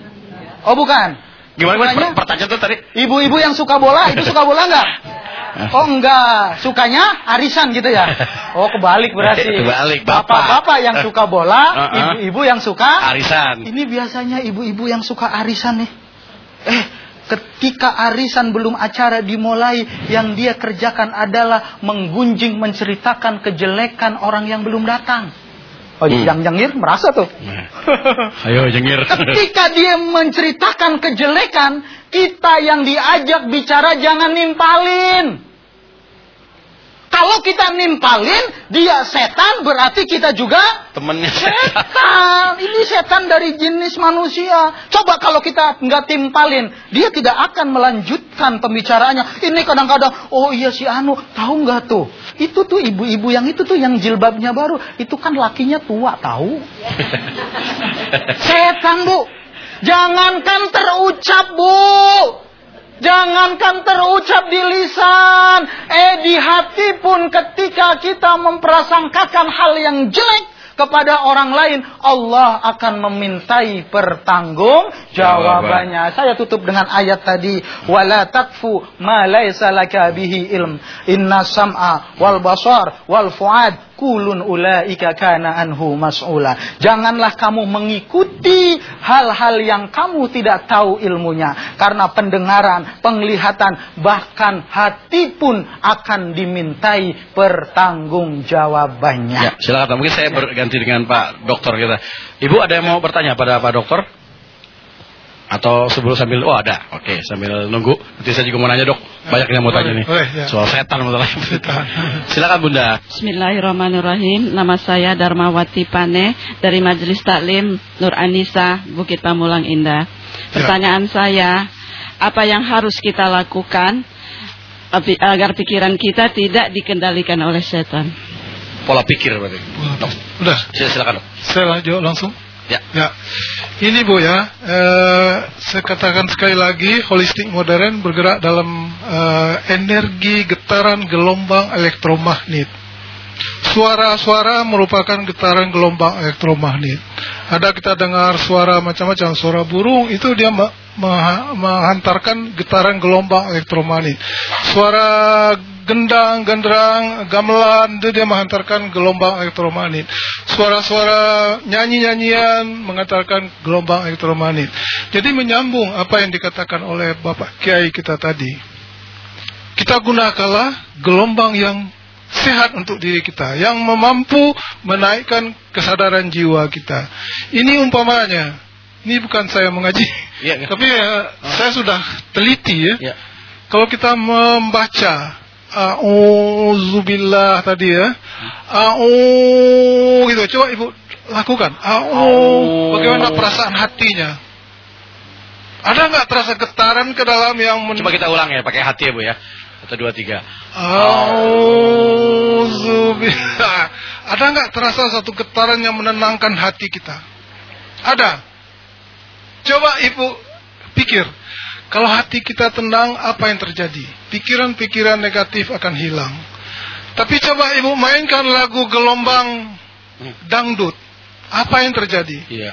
Oh bukan. Gimana Bolanya? gimana? Pertanyaan tuh tadi? Ibu-ibu yang suka bola itu suka bola enggak? Oh enggak, sukanya arisan gitu ya. Oh kebalik berarti. Kebalik, bapak. Bapak-bapak yang suka bola, Uh-uh. ibu-ibu yang suka Arisan. Ini biasanya ibu-ibu yang suka arisan nih. Eh, ketika arisan belum acara dimulai, yang dia kerjakan adalah menggunjing, menceritakan kejelekan orang yang belum datang. Oh, Hmm. yang jangir merasa tuh. Ayo jengir. Ketika dia menceritakan kejelekan, kita yang diajak bicara jangan nimpalin. Kalau kita nimpalin, dia setan, berarti kita juga Temennya setan. Ini setan dari jenis manusia. Coba kalau kita nggak timpalin, dia tidak akan melanjutkan pembicaraannya. Ini kadang-kadang, oh iya si Anu, tahu nggak tuh? Itu tuh ibu-ibu yang itu tuh yang jilbabnya baru, itu kan lakinya tua, tahu? Setan, Bu. Jangankan terucap, Bu. Jangankan terucap di lisan, eh di hati pun ketika kita memprasangkakan hal yang jelek kepada orang lain, Allah akan memintai pertanggung jawabannya. Saya tutup dengan ayat tadi, wala taqfu ma laisa laka bihi ilm, inna sam'a wal basar wal fuad kulun ulaika kana anhu mas'ula. Janganlah kamu mengikuti hal-hal yang kamu tidak tahu ilmunya, karena pendengaran, penglihatan, bahkan hati pun akan dimintai pertanggungjawabannya. Ya, silakan. Mungkin saya berganti dengan Pak Dokter kita. Ibu ada yang mau bertanya pada Pak Dokter? Atau sebelum sambil, oh ada, oke, sambil nunggu. Nanti saya juga mau nanya, Dok. Banyak yang mau tanya nih. Boleh, ya. Soal setan masalahnya. Silakan Bunda. Bismillahirrahmanirrahim. Nama saya Darmawati Pane dari Majelis Taklim Nur Anisa, Bukit Pamulang Indah. Pertanyaan saya, apa yang harus kita lakukan agar pikiran kita tidak dikendalikan oleh setan? Pola pikir berarti. Dok. Udah, Silakan, Dok. saya lanjut langsung. Ya. Ya. Ini Bu ya, eh, saya katakan sekali lagi, holistik modern bergerak dalam eh, energi getaran gelombang elektromagnet. Suara-suara merupakan getaran gelombang elektromagnet. Ada kita dengar suara macam-macam, suara burung itu dia me- me- menghantarkan getaran gelombang elektromagnet. Suara gendang, genderang, gamelan itu dia menghantarkan gelombang elektromagnet. Suara-suara nyanyi-nyanyian menghantarkan gelombang elektromagnet. Jadi menyambung apa yang dikatakan oleh Bapak Kiai kita tadi. Kita gunakanlah gelombang yang sehat untuk diri kita, yang mampu menaikkan kesadaran jiwa kita. Ini umpamanya, ini bukan saya mengaji, ya, ya. tapi ya, oh. saya sudah teliti ya. ya. Kalau kita membaca A'udzubillah tadi ya, A'u gitu, coba Ibu lakukan. A'u, bagaimana perasaan hatinya? Ada nggak terasa getaran ke dalam yang men- Coba kita ulang ya, pakai hati ya Bu ya. Satu, dua, tiga. Auzubillah. Ada nggak terasa satu getaran yang menenangkan hati kita? Ada. Coba Ibu pikir, kalau hati kita tenang, apa yang terjadi? Pikiran-pikiran negatif akan hilang. Tapi coba Ibu mainkan lagu gelombang dangdut, apa yang terjadi? Iya.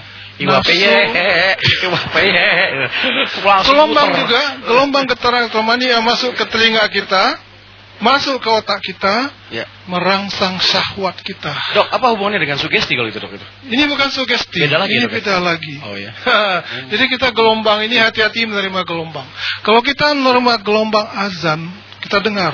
Gelombang juga, gelombang getaran elektromagnet yang masuk ke telinga kita, masuk ke otak kita, ya. Merangsang syahwat kita. Dok, apa hubungannya dengan sugesti kalau itu dok itu? Ini bukan sugesti, beda lagi, ini dok, beda lagi. Oh ya. Jadi kita gelombang ini hati-hati menerima gelombang. Kalau kita menerima gelombang azan, kita dengar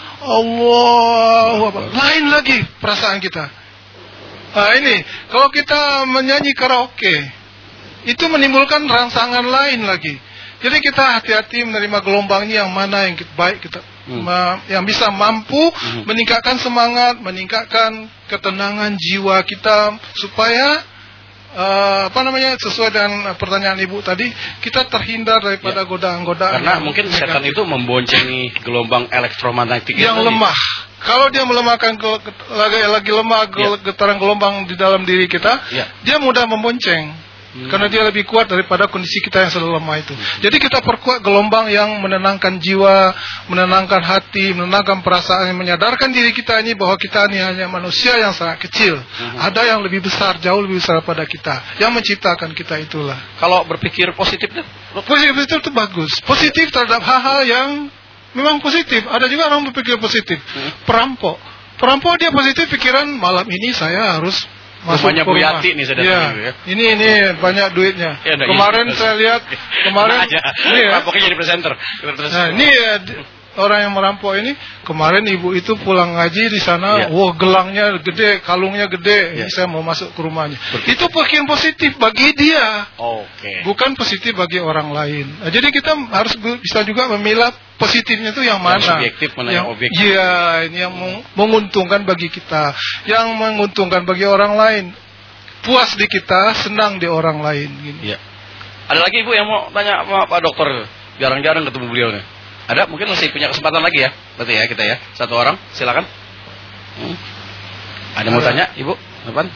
Allahu Akbar, lain lagi perasaan kita. Nah ini, kalau kita menyanyi karaoke, itu menimbulkan rangsangan lain lagi. Jadi kita hati-hati menerima gelombangnya yang mana yang baik kita, hmm. ma- yang bisa mampu hmm. meningkatkan semangat, meningkatkan ketenangan jiwa kita supaya uh, apa namanya sesuai dengan pertanyaan Ibu tadi, kita terhindar daripada ya. godaan-godaan. Karena mungkin setan itu memboncengi gelombang elektromagnetik yang tadi. lemah. Kalau dia melemahkan ke, lagi, lagi lemah ya. getaran gelombang di dalam diri kita, ya. dia mudah membonceng. Hmm. Karena dia lebih kuat daripada kondisi kita yang selalu lemah itu. Hmm. Jadi kita perkuat gelombang yang menenangkan jiwa, menenangkan hati, menenangkan perasaan, yang menyadarkan diri kita ini bahwa kita ini hanya manusia yang sangat kecil. Hmm. Ada yang lebih besar, jauh lebih besar pada kita, yang menciptakan kita itulah. Kalau berpikir positif, positif itu bagus. Positif terhadap hal-hal yang memang positif. Ada juga orang berpikir positif. Hmm. Perampok, perampok dia positif pikiran, malam ini saya harus masuk rumahnya ke rumah. Bu Yati nih saya ya. ya. Ini ini banyak duitnya. Ya, kemarin ya, saya lihat, kemarin ini ya. Perampoknya jadi presenter. Nah, ini ya, orang yang merampok ini, kemarin ibu itu pulang ngaji di sana, ya. wah gelangnya gede, kalungnya gede, ya. ini saya mau masuk ke rumahnya. Berarti. Itu pikiran positif bagi dia, okay. bukan positif bagi orang lain. Nah, jadi kita harus bisa juga memilah positifnya itu yang mana, yang subjektif mana yang, yang objektif. Iya, ini yang menguntungkan bagi kita, yang menguntungkan bagi orang lain, puas di kita, senang di orang lain. Gini. Ya. Ada lagi Ibu yang mau tanya sama Pak Dokter? Jarang-jarang ketemu beliau nih. Ada? Mungkin masih punya kesempatan lagi ya, berarti ya kita ya. Satu orang, silakan. Hmm. Ada mau tanya, Ibu? Depan.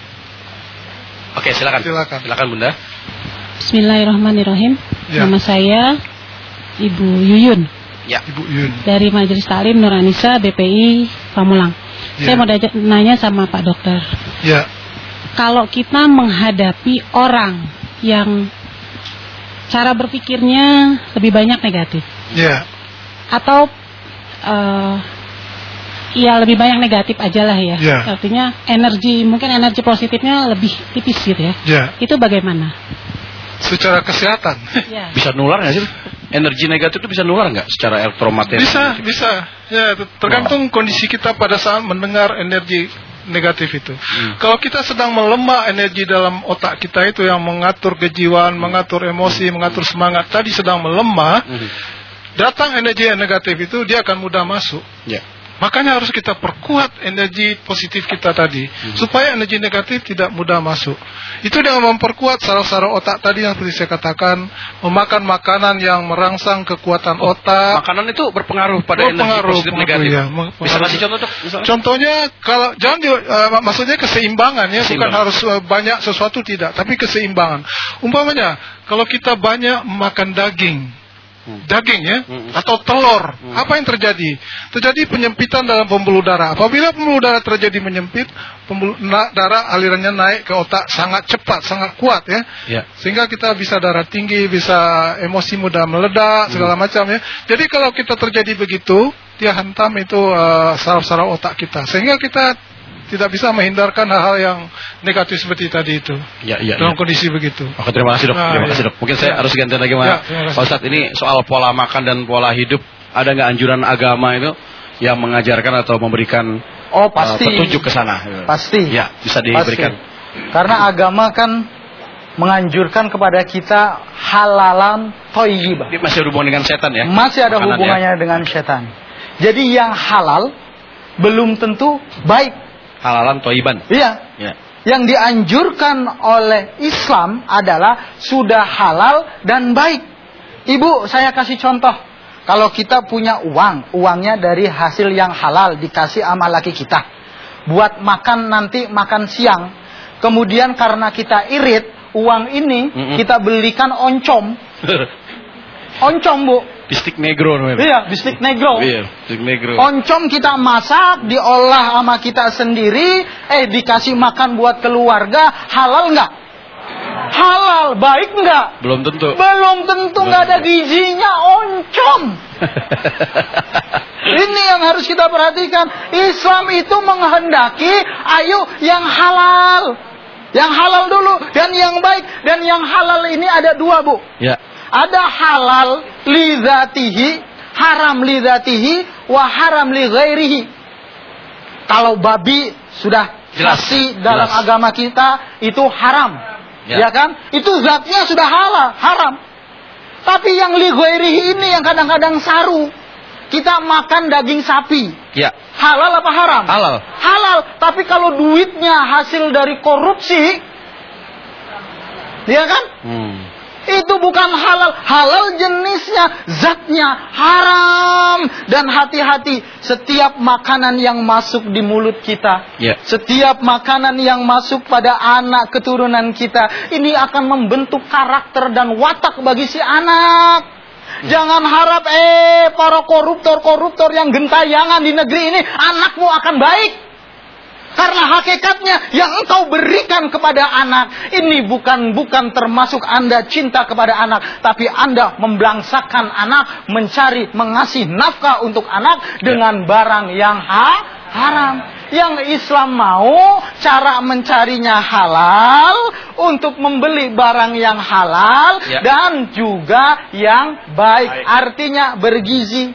Oke, silakan. Silakan. Silakan Bunda. Bismillahirrahmanirrahim. Ya. Nama saya Ibu Yuyun. Ya. Ibu Yuyun. Dari Majelis Taklim Nur Anisa B P I Pamulang. Ya. Saya mau da- nanya sama Pak Dokter. Ya. Kalau kita menghadapi orang yang cara berpikirnya lebih banyak negatif. Ya. Atau uh, ya lebih banyak negatif aja lah ya. Yeah. Artinya energi, mungkin energi positifnya lebih tipis gitu ya. Yeah. Itu bagaimana? Secara kesehatan. Yeah. Bisa nular nggak sih? Energi negatif itu bisa nular nggak secara elektromagnetik? Bisa, bisa. Ya, tergantung wow. kondisi kita pada saat mendengar energi negatif itu. Hmm. Kalau kita sedang melemah energi dalam otak kita itu yang mengatur kejiwaan, hmm. mengatur emosi, hmm. mengatur semangat tadi sedang melemah. Hmm. Datang energi yang negatif itu dia akan mudah masuk. Ya. Makanya harus kita perkuat energi positif kita tadi, hmm. supaya energi negatif tidak mudah masuk. Itu dengan memperkuat saraf-saraf otak tadi yang seperti saya katakan, memakan makanan yang merangsang kekuatan oh, otak. Makanan itu berpengaruh pada berpengaruh, energi positif negatif. Ya, bisa kasih contoh dok? Misalnya? Contohnya kalau jangan uh, maksudnya keseimbangan ya, bukan harus uh, banyak sesuatu tidak, tapi keseimbangan. Umpamanya kalau kita banyak makan daging. Daging ya, hmm. atau telur, hmm. apa yang terjadi? Terjadi penyempitan dalam pembuluh darah. Apabila pembuluh darah terjadi menyempit, pembuluh darah alirannya naik ke otak sangat cepat, sangat kuat ya, yeah. sehingga kita bisa darah tinggi, bisa emosi mudah meledak, hmm. segala macam ya. Jadi kalau kita terjadi begitu, dia hantam itu uh, saraf-saraf otak kita, sehingga kita tidak bisa menghindarkan hal-hal yang negatif seperti tadi itu. Ya, ya, dalam ya. kondisi begitu. Oke, terima kasih dok. Nah, terima ya. kasih dok. Mungkin saya ya. harus ganti lagi mas. Ya, Pak Ustadz, ini soal pola makan dan pola hidup, ada nggak anjuran agama itu yang mengajarkan atau memberikan oh, pasti. Uh, petunjuk ke sana? Pasti. Ya, bisa diberikan. Pasti. Karena agama kan menganjurkan kepada kita halalan thayyibah. Ini masih ada hubungan dengan setan ya? Masih ada Makanan hubungannya ya? dengan setan. Jadi yang halal belum tentu baik. Halalan thayyiban. Iya. Ya. Yang dianjurkan oleh Islam adalah sudah halal dan baik. Ibu, saya kasih contoh. Kalau kita punya uang, uangnya dari hasil yang halal dikasih sama laki kita. Buat makan nanti makan siang. Kemudian karena kita irit, uang ini mm-mm. kita belikan oncom. Oncom, Bu. Bistik negro namanya. Iya, bistik negro. Iya, bistik negro. Oncom kita masak, diolah sama kita sendiri, eh dikasih makan buat keluarga, halal nggak? Halal, baik nggak? Belum tentu. Belum tentu, nggak ada gizinya, oncom. Ini yang harus kita perhatikan. Islam itu menghendaki, ayo yang halal. Yang halal dulu, dan yang baik. Dan yang halal ini ada dua, Bu. Ya. Ada halal li dzatihi, haram li dzatihi, wa haram li ghairihi. Kalau babi sudah pasti dalam jelas. agama kita itu haram. Ya. Ya kan? Itu zatnya sudah halal, haram. Tapi yang li ghairihi ini yang kadang-kadang saru. Kita makan daging sapi. Ya. Halal apa haram? Halal. Halal, tapi kalau duitnya hasil dari korupsi, ya kan? Hmm. Itu bukan halal. Halal jenisnya, zatnya haram. Dan hati-hati, setiap makanan yang masuk di mulut kita, yeah. setiap makanan yang masuk pada anak keturunan kita, ini akan membentuk karakter dan watak bagi si anak. Hmm. Jangan harap eh para koruptor-koruptor yang gentayangan di negeri ini, anakmu akan baik. Karena hakikatnya yang engkau berikan kepada anak ini bukan bukan termasuk Anda cinta kepada anak, tapi Anda membangsakan anak, mencari mengasih nafkah untuk anak dengan barang yang ha, haram. Yang Islam mau cara mencarinya halal, untuk membeli barang yang halal ya. dan juga yang baik. baik. Artinya bergizi.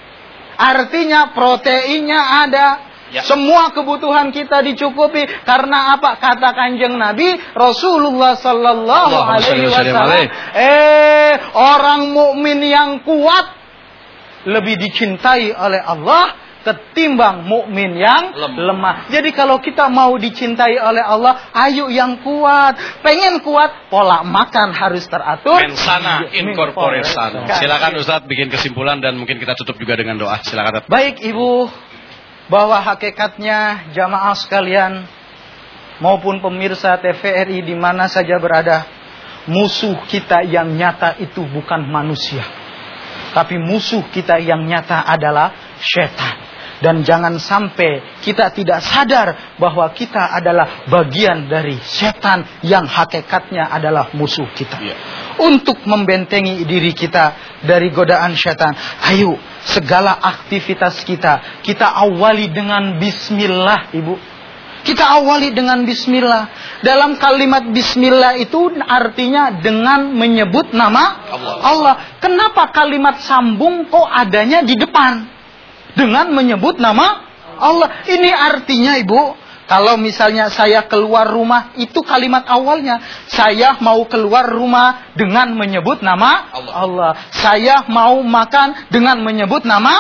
Artinya proteinnya ada. Ya. Semua kebutuhan kita dicukupi. Karena apa? Kata Kanjeng Nabi Rasulullah sallallahu alaihi wasallam, eh orang mukmin yang kuat lebih dicintai oleh Allah ketimbang mukmin yang lemah. lemah. Jadi kalau kita mau dicintai oleh Allah, ayo yang kuat. Pengen kuat, pola makan harus teratur. Mensana in corpore sano. Silakan Ustaz bikin kesimpulan dan mungkin kita tutup juga dengan doa. Silakan. Baik Ibu, bahwa hakikatnya jamaah sekalian maupun pemirsa T V R I di mana saja berada, musuh kita yang nyata itu bukan manusia, tapi musuh kita yang nyata adalah setan. Dan jangan sampai kita tidak sadar bahwa kita adalah bagian dari setan yang hakikatnya adalah musuh kita. Yeah. Untuk membentengi diri kita dari godaan setan, ayo segala aktivitas kita, kita awali dengan bismillah, Ibu. Kita awali dengan bismillah. Dalam kalimat bismillah itu artinya dengan menyebut nama Allah. Allah. Kenapa kalimat sambung kok adanya di depan? Dengan menyebut nama Allah. Ini artinya Ibu, kalau misalnya saya keluar rumah, itu kalimat awalnya. Saya mau keluar rumah dengan menyebut nama Allah. Allah. Saya mau makan dengan menyebut nama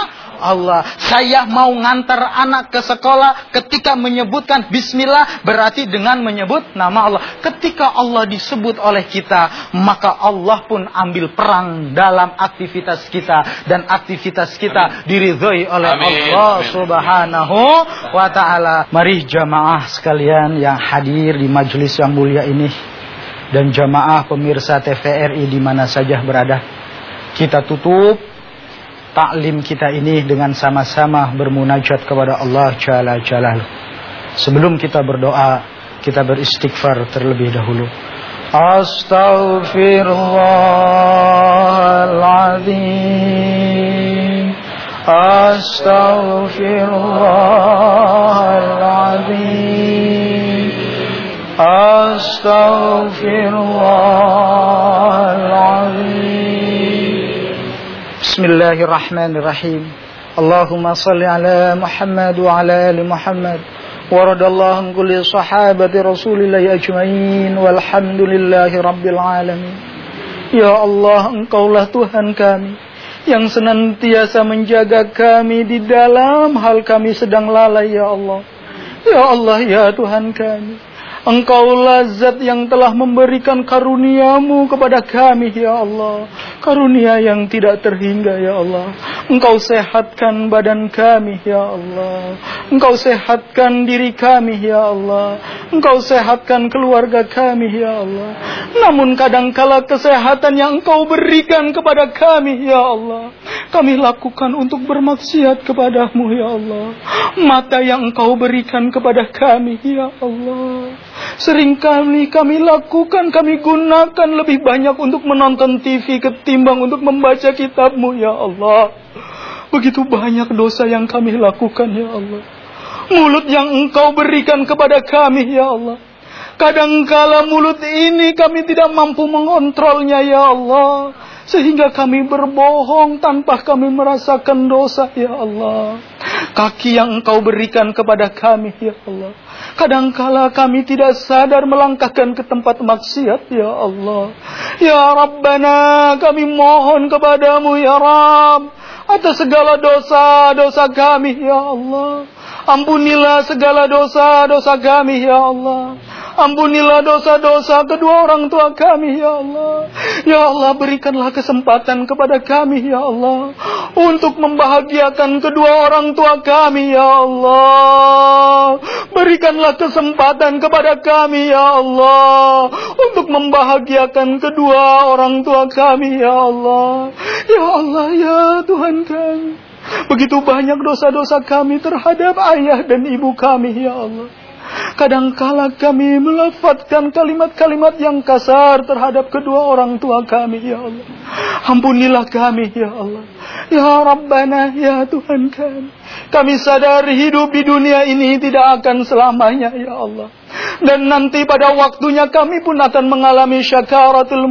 Allah, saya mau ngantar anak ke sekolah, ketika menyebutkan bismillah berarti dengan menyebut nama Allah. Ketika Allah disebut oleh kita, maka Allah pun ambil perang dalam aktivitas kita, dan aktivitas kita diridhoi oleh Amin. Allah Amin. Subhanahu wa ta'ala. Mari jamaah sekalian yang hadir di majelis yang mulia ini, dan jamaah pemirsa T V R I di mana saja berada, kita tutup taklim kita ini dengan sama-sama bermunajat kepada Allah Jalla Jalaluh. Sebelum kita berdoa, kita beristighfar terlebih dahulu. Astaghfirullahaladzim, Astaghfirullahaladzim, Astaghfirullahaladzim. Bismillahirrahmanirrahim. Allahumma salli ala Muhammad wa ala ali Muhammad. Waradallahu an kulli sahabati Rasulillahi ajmain walhamdulillahi rabbil alamin. Ya Allah, Engkaulah Tuhan kami yang senantiasa menjaga kami di dalam hal kami sedang lalai, ya Allah. Ya Allah, ya Tuhan kami, Engkaulah zat yang telah memberikan karunia-Mu kepada kami, ya Allah. Karunia yang tidak terhingga, ya Allah. Engkau sehatkan badan kami, ya Allah. Engkau sehatkan diri kami, ya Allah. Engkau sehatkan keluarga kami, ya Allah. Namun kadangkala kesehatan yang Engkau berikan kepada kami, ya Allah, kami lakukan untuk bermaksiat kepadamu, ya Allah. Mata yang Engkau berikan kepada kami, ya Allah, seringkali kami lakukan, kami gunakan lebih banyak untuk menonton T V ketimbang untuk membaca kitab-Mu, ya Allah. Begitu banyak dosa yang kami lakukan, ya Allah. Mulut yang Engkau berikan kepada kami, ya Allah, kadangkala mulut ini kami tidak mampu mengontrolnya, ya Allah, sehingga kami berbohong tanpa kami merasakan dosa, ya Allah. Kaki yang Engkau berikan kepada kami, ya Allah, kadangkala kami tidak sadar melangkahkan ke tempat maksiat, ya Allah. Ya Rabbana, kami mohon kepadamu, ya Rabb, atas segala dosa-dosa kami, ya Allah. Ampunilah segala dosa-dosa kami, ya Allah. Ampunilah dosa-dosa kedua orang tua kami, ya Allah. Ya Allah, berikanlah kesempatan kepada kami, ya Allah, untuk membahagiakan kedua orang tua kami, ya Allah. Berikanlah kesempatan kepada kami, ya Allah, untuk membahagiakan kedua orang tua kami, ya Allah. Ya Allah, ya Tuhan kami, begitu banyak dosa-dosa kami terhadap ayah dan ibu kami, ya Allah. Kadangkala kami melafadzkan kalimat-kalimat yang kasar terhadap kedua orang tua kami, ya Allah. Ampunilah kami, ya Allah. Ya Rabbana, ya Tuhan kami, kami sadar hidup di dunia ini tidak akan selamanya, ya Allah. Dan nanti pada waktunya kami pun akan mengalami syakaratul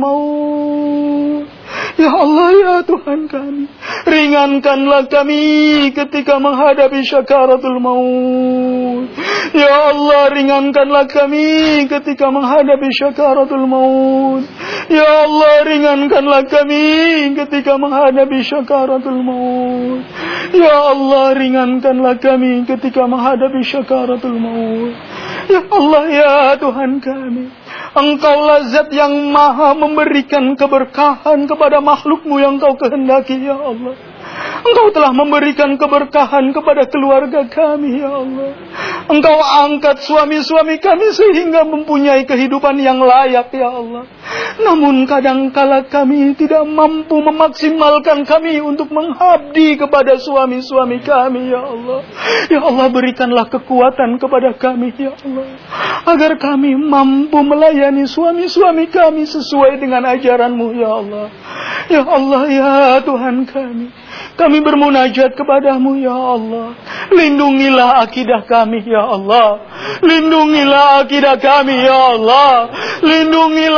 maut. Ya Allah, ya Tuhan kami, ringankanlah kami ketika menghadapi syakaratul maut. Ya Allah, ringankanlah kami ketika menghadapi syakaratul maut. Ya Allah, ringankanlah kami ketika menghadapi syakaratul maut. Ya Allah, ringankanlah kami ketika menghadapi syakaratul maut. Ya Allah, ya Tuhan kami, Engkaulah zat yang maha memberikan keberkahan kepada makhluk-Mu yang Kau kehendaki, ya Allah. Engkau telah memberikan keberkahan kepada keluarga kami, ya Allah. Engkau angkat suami-suami kami sehingga mempunyai kehidupan yang layak, ya Allah. Namun kadangkala kami tidak mampu memaksimalkan kami untuk mengabdi kepada suami-suami kami, ya Allah. Ya Allah, berikanlah kekuatan kepada kami, ya Allah, agar kami mampu melayani suami-suami kami sesuai dengan ajaran-Mu, ya Allah. Ya Allah, ya Tuhan kami, kami bermunajat kepadamu, ya Allah. Lindungilah akidah kami, ya Allah. Lindungilah akidah kami, ya Allah. Lindungilah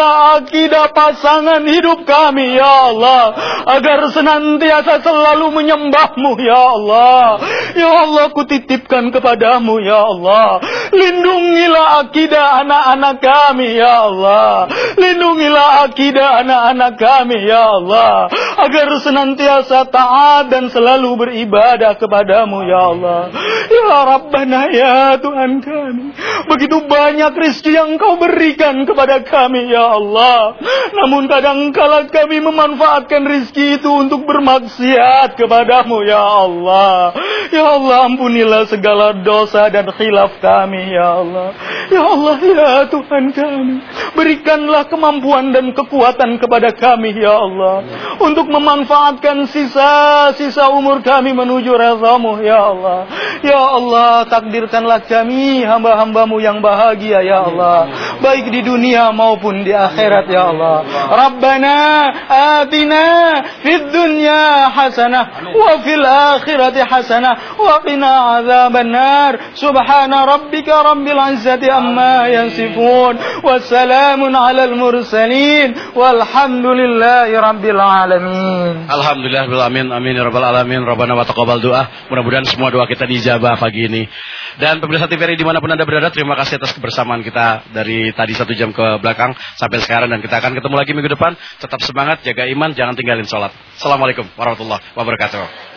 akidah pasangan hidup kami ya Allah, agar senantiasa selalu menyembah-Mu ya Allah. Ya Allah, kutitipkan kepadamu ya Allah, lindungilah akidah anak-anak kami ya Allah, lindungilah akidah anak-anak kami ya Allah, agar senantiasa taat dan selalu beribadah kepadamu ya Allah. Ya Rabbana, ya Tuhan kami, begitu banyak rezeki yang Kau berikan kepada kami ya Allah, namun kadangkala kami memanfaatkan rezeki itu untuk bermaksiat kepadamu ya Allah. Ya Allah, ampunilah segala dosa dan khilaf kami ya Allah. Ya Allah, ya Tuhan kami, berikanlah kemampuan dan kekuatan kepada kami ya Allah, untuk memanfaatkan sisa-sisa umur kami menuju ridha-Mu ya Allah. Ya Allah, takdirkanlah kami hamba-hamba-Mu yang bahagia ya Allah, baik di dunia maupun di akhirat ya Allah. Rabbana atina fid dunya hasanah wa fil akhirati hasanah wa qina adzabannar. Subhana rabbika rabbil izzati amma yasifun, wassalamun alal mursalin, walhamdulillahi rabbil alamin. Alhamdulillah bil amin amin ya rabbal alamin. Rabbana wa taqabbal doa. Mudah-mudahan semua doa kita dijabah pagi ini. Dan pemirsa T V R I dimanapun Anda berada, terima kasih atas kebersamaan kita dari tadi satu jam ke belakang sampai sekarang, dan kita akan ketemu lagi minggu depan. Tetap semangat, jaga iman, jangan tinggalin sholat. Assalamualaikum warahmatullahi wabarakatuh.